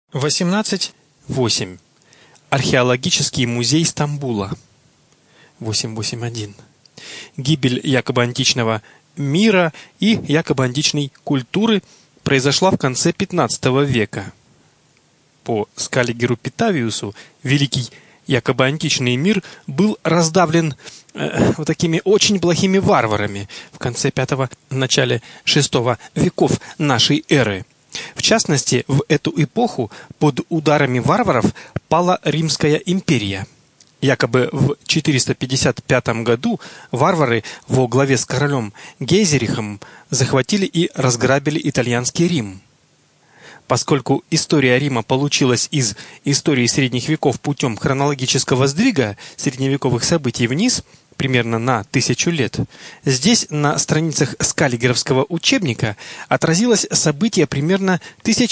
18.8. Археологический музей Стамбула. 8.8.1. Гибель якобы античного мира и якобы античной культуры произошла в конце XV века. По Скаллигеру Питавиусу великий якобы античный мир был раздавлен вот такими очень плохими варварами в конце V – начале VI веков нашей эры. В частности, в эту эпоху под ударами варваров пала Римская империя. Якобы в 455 году варвары во главе с королем Гейзерихом захватили и разграбили итальянский Рим. Поскольку история Рима получилась из истории средних веков путем хронологического сдвига средневековых событий вниз, примерно на 1000 лет, здесь на страницах скаллигеровского учебника отразилось событие примерно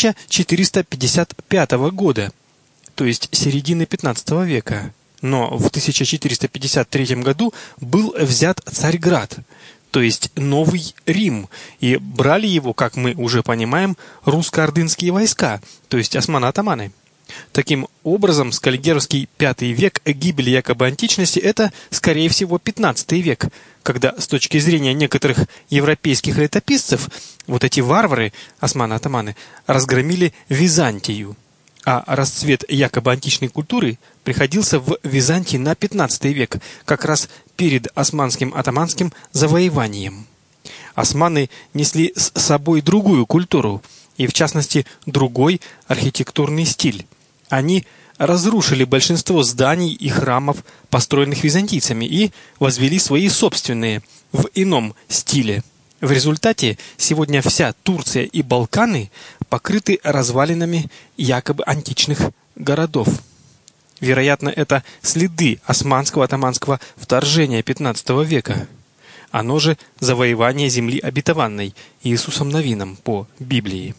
1455 года, то есть середины 15 века. Но в 1453 году был взят Царьград, то есть Новый Рим, и брали его, как мы уже понимаем, русско-ордынские войска, то есть османо-атаманы. Таким образом, скаллигеровский V век гибели якобы античности – это, скорее всего, XV век, когда с точки зрения некоторых европейских летописцев вот эти варвары, османо-атаманы, разгромили Византию. А расцвет якобы античной культуры приходился в Византии на XV век, как раз перед османским атаманским завоеванием. Османы несли с собой другую культуру, и в частности другой архитектурный стиль. Они разрушили большинство зданий и храмов, построенных византийцами, и возвели свои собственные в ином стиле. В результате сегодня вся Турция и Балканы покрыты развалинами якобы античных городов. Вероятно, это следы османского атаманского вторжения XV века. Оно же завоевание земли обетованной Иисусом Новином по Библии.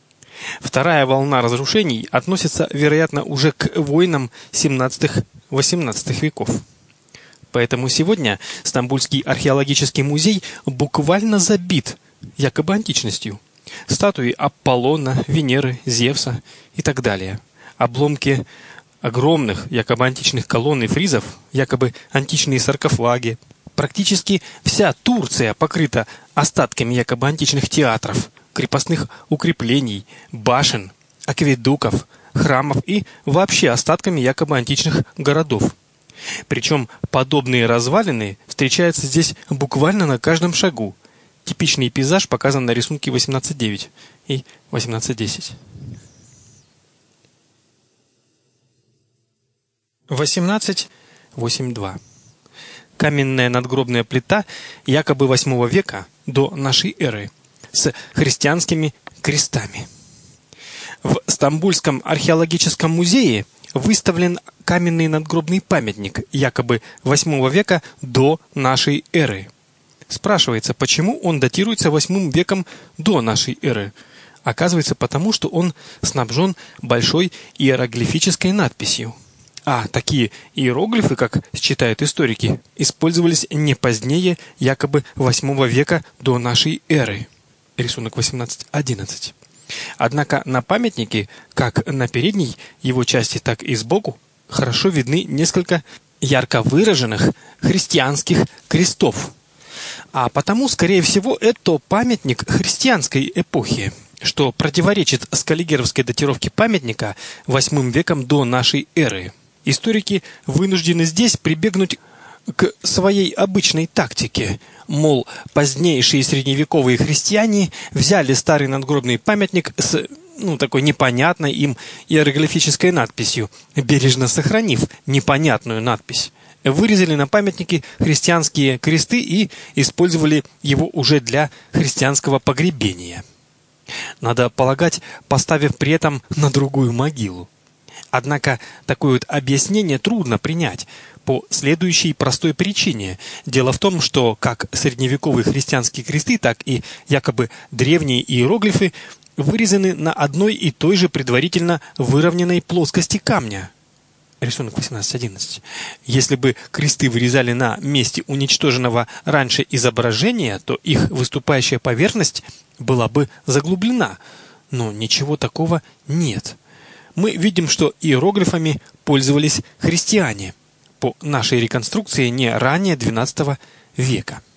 Вторая волна разрушений относится, вероятно, уже к войнам XVII-XVIII веков. Поэтому сегодня Стамбульский археологический музей буквально забит якобы античностью. Статуи Аполлона, Венеры, Зевса и так далее. Обломки огромных якобы античных колонн и фризов, якобы античные саркофаги. Практически вся Турция покрыта остатками якобы античных театров, крепостных укреплений, башен, акведуков, храмов и вообще остатками якобы античных городов. Причем подобные развалины встречаются здесь буквально на каждом шагу. Типичный пейзаж показан на рисунке 18.9 и 18.10. 18.8.2. Каменная надгробная плита якобы 8 века до нашей эры с христианскими крестами. В Стамбульском археологическом музее выставлен каменный надгробный памятник якобы 8 века до нашей эры. Спрашивается, почему он датируется 8 веком до нашей эры? Оказывается, потому что он снабжен большой иероглифической надписью. А такие иероглифы, как считают историки, использовались не позднее якобы 8 века до нашей эры. Рисунок 18.11. Однако на памятнике, как на передней его части, так и сбоку, хорошо видны несколько ярко выраженных христианских крестов. А потому, скорее всего, это памятник христианской эпохи, что противоречит скаллигеровской датировке памятника 8 веком до нашей эры. Историки вынуждены здесь прибегнуть к своей обычной тактике. Мол, позднейшие средневековые христиане взяли старый надгробный памятник с такой непонятной им иероглифической надписью, бережно сохранив непонятную надпись. Вырезали на памятнике христианские кресты и использовали его уже для христианского погребения. Надо полагать, поставив при этом на другую могилу. Однако такое вот объяснение трудно принять по следующей простой причине. Дело в том, что как средневековые христианские кресты, так и якобы древние иероглифы вырезаны на одной и той же предварительно выровненной плоскости камня. Рисунок 18.11. Если бы кресты вырезали на месте уничтоженного раньше изображения, то их выступающая поверхность была бы заглублена. Но ничего такого нет. мы видим, что иероглифами пользовались христиане по нашей реконструкции не ранее XII века.